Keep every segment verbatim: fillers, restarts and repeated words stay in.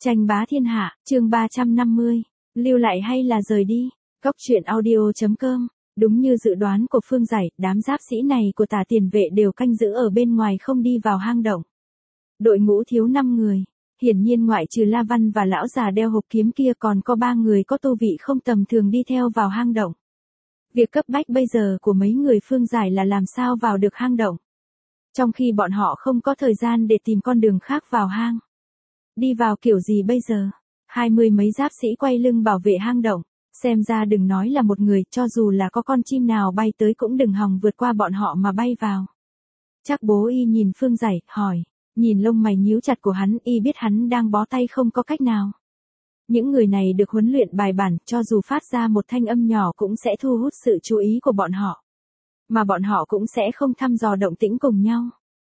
Tranh bá thiên hạ, chương ba trăm năm mươi. Lưu lại hay là rời đi? Góc truyện audio chấm com. Đúng như dự đoán của Phương Giải, đám giáp sĩ này của Tả Tiền Vệ đều canh giữ ở bên ngoài không đi vào hang động. Đội ngũ thiếu năm người. Hiển nhiên ngoại trừ La Văn và lão già đeo hộp kiếm kia còn có ba người có tu vị không tầm thường đi theo vào hang động. Việc cấp bách bây giờ của mấy người Phương Giải là làm sao vào được hang động. Trong khi bọn họ không có thời gian để tìm con đường khác vào hang. Đi vào kiểu gì bây giờ? Hai mươi mấy giáp sĩ quay lưng bảo vệ hang động. Xem ra đừng nói là một người, cho dù là có con chim nào bay tới cũng đừng hòng vượt qua bọn họ mà bay vào. Chắc bố y nhìn Phương Giải, hỏi. Nhìn lông mày nhíu chặt của hắn, y biết hắn đang bó tay không có cách nào. Những người này được huấn luyện bài bản, cho dù phát ra một thanh âm nhỏ cũng sẽ thu hút sự chú ý của bọn họ. Mà bọn họ cũng sẽ không thăm dò động tĩnh cùng nhau.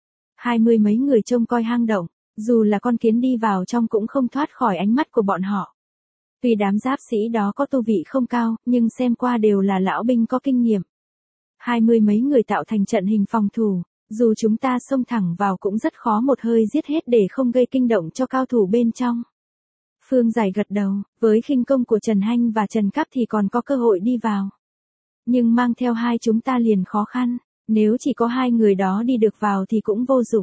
Hai mươi mấy người trông coi hang động, dù là con kiến đi vào trong cũng không thoát khỏi ánh mắt của bọn họ. Tuy đám giáp sĩ đó có tu vị không cao, nhưng xem qua đều là lão binh có kinh nghiệm. Hai mươi mấy người tạo thành trận hình phòng thủ, dù chúng ta xông thẳng vào cũng rất khó một hơi giết hết để không gây kinh động cho cao thủ bên trong. Phương Giải gật đầu, với khinh công của Trần Hanh và Trần Cáp thì còn có cơ hội đi vào. Nhưng mang theo hai chúng ta liền khó khăn, nếu chỉ có hai người đó đi được vào thì cũng vô dụng.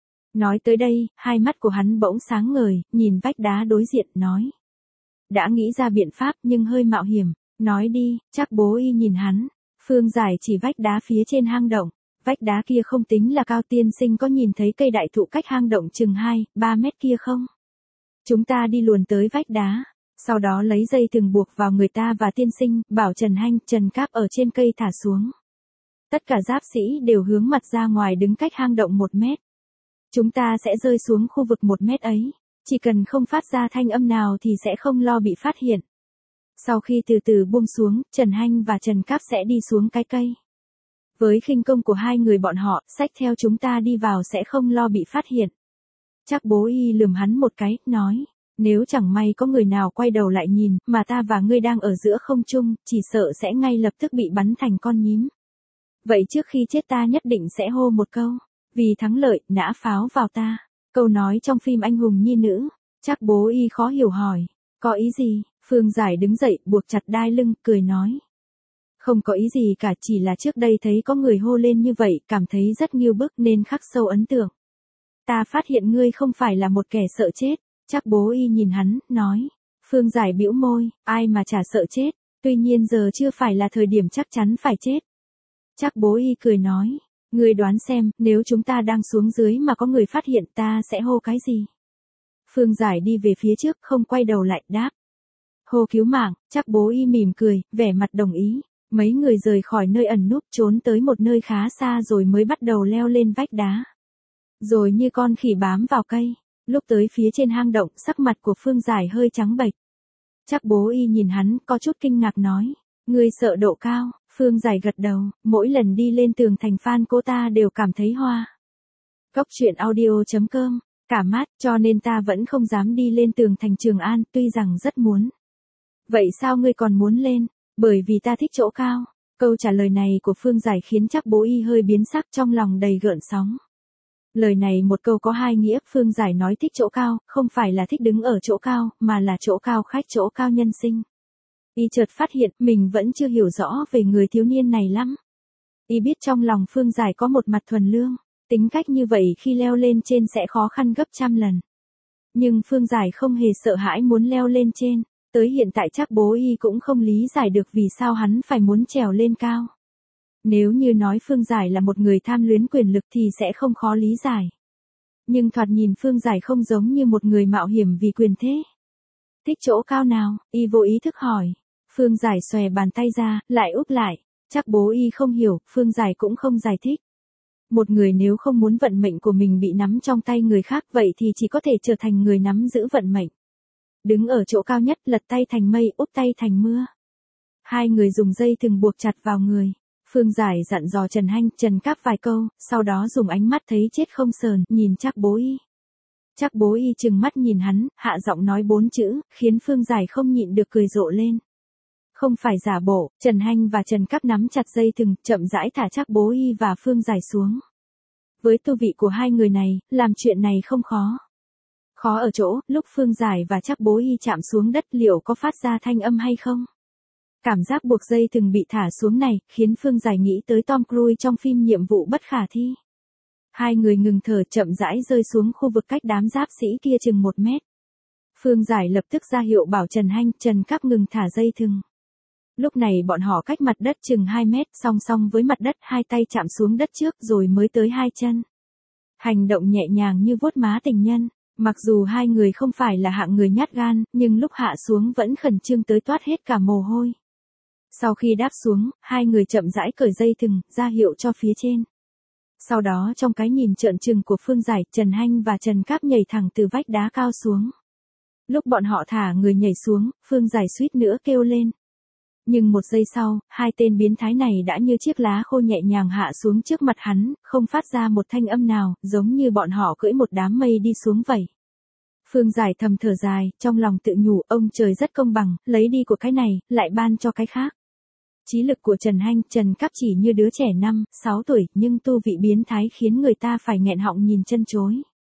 Nói tới đây, hai mắt của hắn bỗng sáng ngời, nhìn vách đá đối diện, nói. Đã nghĩ ra biện pháp nhưng hơi mạo hiểm, nói đi. Chắc bố y nhìn hắn. Phương Giải chỉ vách đá phía trên hang động. Vách đá kia không tính là cao, tiên sinh có nhìn thấy cây đại thụ cách hang động chừng hai, ba mét kia không? Chúng ta đi luồn tới vách đá, sau đó lấy dây thừng buộc vào người ta và tiên sinh, bảo Trần Hanh, Trần Cáp ở trên cây thả xuống. Tất cả giáp sĩ đều hướng mặt ra ngoài đứng cách hang động một mét. Chúng ta sẽ rơi xuống khu vực một mét ấy, chỉ cần không phát ra thanh âm nào thì sẽ không lo bị phát hiện. Sau khi từ từ buông xuống, Trần Hanh và Trần Cáp sẽ đi xuống cái cây. Với khinh công của hai người bọn họ, xách theo chúng ta đi vào sẽ không lo bị phát hiện. Chắc bố y lườm hắn một cái, nói, nếu chẳng may có người nào quay đầu lại nhìn, mà ta và ngươi đang ở giữa không trung, chỉ sợ sẽ ngay lập tức bị bắn thành con nhím. Vậy trước khi chết ta nhất định sẽ hô một câu, vì thắng lợi, nã pháo vào ta. Câu nói trong phim anh hùng nhi nữ. Chắc bố y khó hiểu hỏi, có ý gì? Phương Giải đứng dậy, buộc chặt đai lưng, cười nói. Không có ý gì cả, chỉ là trước đây thấy có người hô lên như vậy, cảm thấy rất nghiêu bức nên khắc sâu ấn tượng. Ta phát hiện ngươi không phải là một kẻ sợ chết. Chắc bố y nhìn hắn, nói. Phương Giải bĩu môi, ai mà chả sợ chết, tuy nhiên giờ chưa phải là thời điểm chắc chắn phải chết. Chắc bố y cười nói. Ngươi đoán xem, nếu chúng ta đang xuống dưới mà có người phát hiện ta sẽ hô cái gì? Phương Giải đi về phía trước, không quay đầu lại, đáp. Hô cứu mạng. Chắc bố y mỉm cười, vẻ mặt đồng ý. Mấy người rời khỏi nơi ẩn núp, trốn tới một nơi khá xa rồi mới bắt đầu leo lên vách đá. Rồi như con khỉ bám vào cây. Lúc tới phía trên hang động, sắc mặt của Phương Giải hơi trắng bệch. Chắc bố y nhìn hắn, có chút kinh ngạc nói. Ngươi sợ độ cao? Phương Giải gật đầu, mỗi lần đi lên tường thành Phan cô ta đều cảm thấy hoa. Góc truyện audio chấm com, cả mát, cho nên ta vẫn không dám đi lên tường thành Trường An, tuy rằng rất muốn. Vậy sao ngươi còn muốn lên? Bởi vì ta thích chỗ cao. Câu trả lời này của Phương Giải khiến chắc bố y hơi biến sắc, trong lòng đầy gợn sóng. Lời này một câu có hai nghĩa, Phương Giải nói thích chỗ cao, không phải là thích đứng ở chỗ cao, mà là chỗ cao khách, chỗ cao nhân sinh. Y chợt phát hiện mình vẫn chưa hiểu rõ về người thiếu niên này lắm. Y biết trong lòng Phương Giải có một mặt thuần lương, tính cách như vậy khi leo lên trên sẽ khó khăn gấp trăm lần. Nhưng Phương Giải không hề sợ hãi muốn leo lên trên, tới hiện tại chắc bố y cũng không lý giải được vì sao hắn phải muốn trèo lên cao. Nếu như nói Phương Giải là một người tham luyến quyền lực thì sẽ không khó lý giải. Nhưng thoạt nhìn Phương Giải không giống như một người mạo hiểm vì quyền thế. Thích chỗ cao nào? Y vô ý thức hỏi. Phương Giải xòe bàn tay ra, lại úp lại. Chắc bố y không hiểu, Phương Giải cũng không giải thích. Một người nếu không muốn vận mệnh của mình bị nắm trong tay người khác vậy thì chỉ có thể trở thành người nắm giữ vận mệnh. Đứng ở chỗ cao nhất, lật tay thành mây, úp tay thành mưa. Hai người dùng dây thừng buộc chặt vào người. Phương Giải dặn dò Trần Hanh, Trần Cáp vài câu, sau đó dùng ánh mắt thấy chết không sờn, nhìn chắc bố y. Chắc bố y trừng mắt nhìn hắn, hạ giọng nói bốn chữ, khiến Phương Giải không nhịn được cười rộ lên. Không phải giả bộ, Trần Hanh và Trần Cáp nắm chặt dây thừng, chậm rãi thả chắc bố y và Phương Giải xuống. Với tu vị của hai người này, làm chuyện này không khó. Khó ở chỗ, lúc Phương Giải và Trác Bố Y chạm xuống đất liệu có phát ra thanh âm hay không? Cảm giác buộc dây thừng bị thả xuống này, khiến Phương Giải nghĩ tới Tom Cruise trong phim Nhiệm vụ bất khả thi. Hai người ngừng thở chậm rãi rơi xuống khu vực cách đám giáp sĩ kia chừng một mét. Phương Giải lập tức ra hiệu bảo Trần Hanh, Trần Cáp ngừng thả dây thừng. Lúc này bọn họ cách mặt đất chừng hai mét, song song với mặt đất, hai tay chạm xuống đất trước rồi mới tới hai chân. Hành động nhẹ nhàng như vuốt má tình nhân. Mặc dù hai người không phải là hạng người nhát gan, nhưng lúc hạ xuống vẫn khẩn trương tới toát hết cả mồ hôi. Sau khi đáp xuống, hai người chậm rãi cởi dây thừng, ra hiệu cho phía trên. Sau đó trong cái nhìn trợn trừng của Phương Giải, Trần Hanh và Trần Cáp nhảy thẳng từ vách đá cao xuống. Lúc bọn họ thả người nhảy xuống, Phương Giải suýt nữa kêu lên. Nhưng một giây sau, hai tên biến thái này đã như chiếc lá khô nhẹ nhàng hạ xuống trước mặt hắn, không phát ra một thanh âm nào, giống như bọn họ cưỡi một đám mây đi xuống vậy. Phương Giải thầm thở dài, trong lòng tự nhủ, ông trời rất công bằng, lấy đi của cái này, lại ban cho cái khác. Trí lực của Trần Hanh, Trần Cáp chỉ như đứa trẻ năm, sáu tuổi, nhưng tu vị biến thái khiến người ta phải nghẹn họng nhìn chân chối.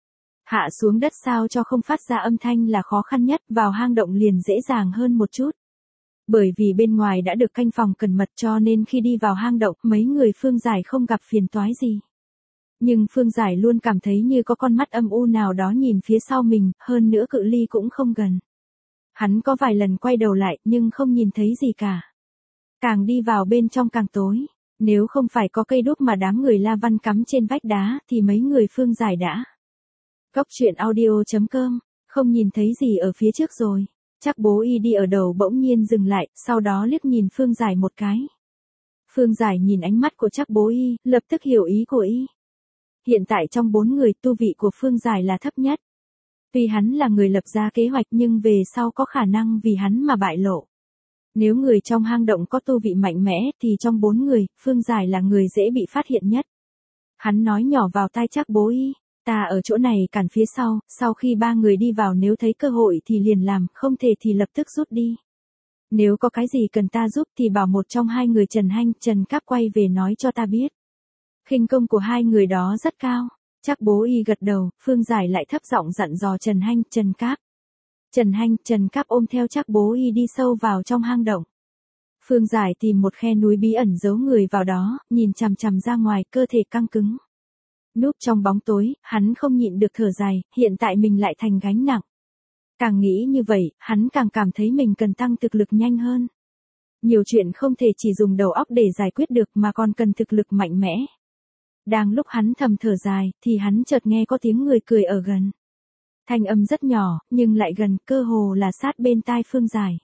Hạ xuống đất sao cho không phát ra âm thanh là khó khăn nhất, vào hang động liền dễ dàng hơn một chút. Bởi vì bên ngoài đã được canh phòng cẩn mật cho nên khi đi vào hang động, mấy người Phương Giải không gặp phiền toái gì. Nhưng Phương Giải luôn cảm thấy như có con mắt âm u nào đó nhìn phía sau mình, hơn nữa cự ly cũng không gần. Hắn có vài lần quay đầu lại nhưng không nhìn thấy gì cả. Càng đi vào bên trong càng tối. Nếu không phải có cây đuốc mà đám người La Văn cắm trên vách đá thì mấy người Phương Giải đã. Góc truyện audio chấm com, không nhìn thấy gì ở phía trước rồi. Trác Bố Y đi ở đầu bỗng nhiên dừng lại, sau đó liếc nhìn Phương Giải một cái. Phương Giải nhìn ánh mắt của Trác Bố Y, lập tức hiểu ý của Y. Hiện tại trong bốn người, tu vị của Phương Giải là thấp nhất. Tuy hắn là người lập ra kế hoạch nhưng về sau có khả năng vì hắn mà bại lộ. Nếu người trong hang động có tu vị mạnh mẽ thì trong bốn người, Phương Giải là người dễ bị phát hiện nhất. Hắn nói nhỏ vào tai Trác Bố Y, ta ở chỗ này cản phía sau, sau khi ba người đi vào nếu thấy cơ hội thì liền làm, không thể thì lập tức rút đi. Nếu có cái gì cần ta giúp thì bảo một trong hai người Trần Hanh, Trần Cáp quay về nói cho ta biết. Khinh công của hai người đó rất cao. Trác Bố Y gật đầu, Phương Giải lại thấp giọng dặn dò Trần Hanh, Trần Cáp. Trần Hanh, Trần Cáp ôm theo Trác Bố Y đi sâu vào trong hang động. Phương Giải tìm một khe núi bí ẩn giấu người vào đó, nhìn chằm chằm ra ngoài, cơ thể căng cứng. Núp trong bóng tối, hắn không nhịn được thở dài, hiện tại mình lại thành gánh nặng. Càng nghĩ như vậy, hắn càng cảm thấy mình cần tăng thực lực nhanh hơn. Nhiều chuyện không thể chỉ dùng đầu óc để giải quyết được mà còn cần thực lực mạnh mẽ. Đang lúc hắn thầm thở dài, thì hắn chợt nghe có tiếng người cười ở gần. Thanh âm rất nhỏ, nhưng lại gần, cơ hồ là sát bên tai Phương Giải.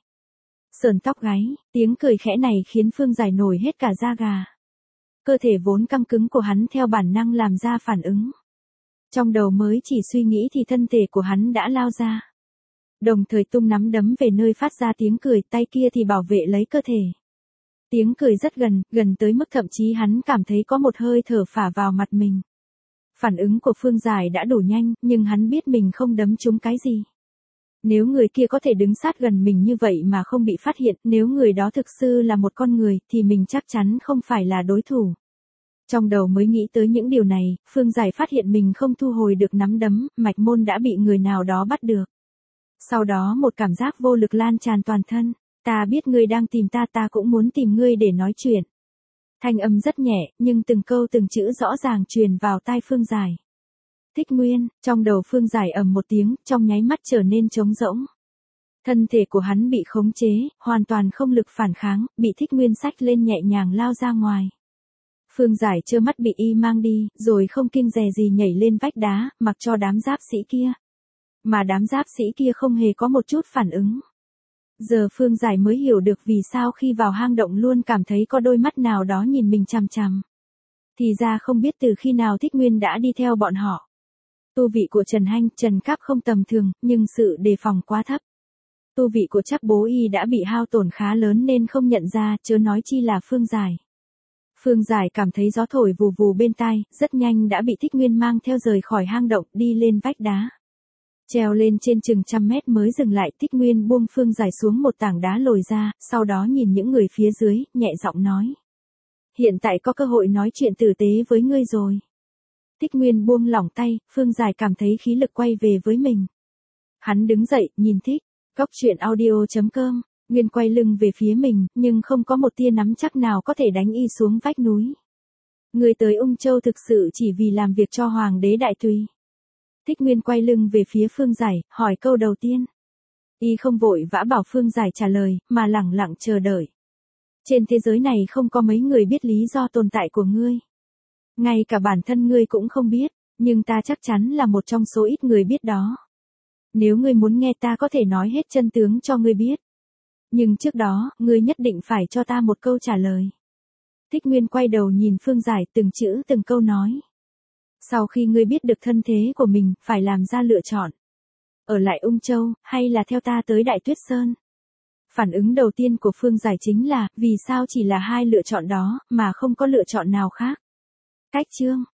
Sờn tóc gáy, tiếng cười khẽ này khiến Phương Giải nổi hết cả da gà. Cơ thể vốn căng cứng của hắn theo bản năng làm ra phản ứng. Trong đầu mới chỉ suy nghĩ thì thân thể của hắn đã lao ra. Đồng thời tung nắm đấm về nơi phát ra tiếng cười, tay kia thì bảo vệ lấy cơ thể. Tiếng cười rất gần, gần tới mức thậm chí hắn cảm thấy có một hơi thở phả vào mặt mình. Phản ứng của Phương Giải đã đủ nhanh, nhưng hắn biết mình không đấm trúng cái gì. Nếu người kia có thể đứng sát gần mình như vậy mà không bị phát hiện, nếu người đó thực sự là một con người, thì mình chắc chắn không phải là đối thủ. Trong đầu mới nghĩ tới những điều này, Phương Giải phát hiện mình không thu hồi được nắm đấm, mạch môn đã bị người nào đó bắt được. Sau đó một cảm giác vô lực lan tràn toàn thân. Ta biết ngươi đang tìm ta, ta cũng muốn tìm ngươi để nói chuyện. Thanh âm rất nhẹ, nhưng từng câu từng chữ rõ ràng truyền vào tai Phương Giải. Thích Nguyên, trong đầu Phương Giải ầm một tiếng, trong nháy mắt trở nên trống rỗng. Thân thể của hắn bị khống chế, hoàn toàn không lực phản kháng, bị Thích Nguyên xách lên nhẹ nhàng lao ra ngoài. Phương Giải trơ mắt bị y mang đi, rồi không kiêng dè gì nhảy lên vách đá, mặc cho đám giáp sĩ kia. Mà đám giáp sĩ kia không hề có một chút phản ứng. Giờ Phương Giải mới hiểu được vì sao khi vào hang động luôn cảm thấy có đôi mắt nào đó nhìn mình chằm chằm. Thì ra không biết từ khi nào Thích Nguyên đã đi theo bọn họ. Tu vị của Trần Hanh, Trần Cáp không tầm thường, nhưng sự đề phòng quá thấp. Tu vị của Trác Bố Y đã bị hao tổn khá lớn nên không nhận ra, chớ nói chi là Phương Giải. Phương Giải cảm thấy gió thổi vù vù bên tai, rất nhanh đã bị Thích Nguyên mang theo rời khỏi hang động, đi lên vách đá. Treo lên trên chừng trăm mét mới dừng lại, Thích Nguyên buông Phương Giải xuống một tảng đá lồi ra, sau đó nhìn những người phía dưới, nhẹ giọng nói. Hiện tại có cơ hội nói chuyện tử tế với ngươi rồi. Thích Nguyên buông lỏng tay, Phương Giải cảm thấy khí lực quay về với mình. Hắn đứng dậy, nhìn Thích. Góc chuyện audio chấm com. Nguyên quay lưng về phía mình, nhưng không có một tia nắm chắc nào có thể đánh y xuống vách núi. Người tới Ung Châu thực sự chỉ vì làm việc cho Hoàng đế Đại Tùy. Thích Nguyên quay lưng về phía Phương Giải, hỏi câu đầu tiên. Y không vội vã bảo Phương Giải trả lời, mà lẳng lặng chờ đợi. Trên thế giới này không có mấy người biết lý do tồn tại của ngươi. Ngay cả bản thân ngươi cũng không biết, nhưng ta chắc chắn là một trong số ít người biết đó. Nếu ngươi muốn nghe ta có thể nói hết chân tướng cho ngươi biết. Nhưng trước đó, ngươi nhất định phải cho ta một câu trả lời. Thích Nguyên quay đầu nhìn Phương Giải từng chữ từng câu nói. Sau khi ngươi biết được thân thế của mình, phải làm ra lựa chọn. Ở lại Ung Châu, hay là theo ta tới Đại Tuyết Sơn? Phản ứng đầu tiên của Phương Giải chính là, vì sao chỉ là hai lựa chọn đó, mà không có lựa chọn nào khác? Cách chương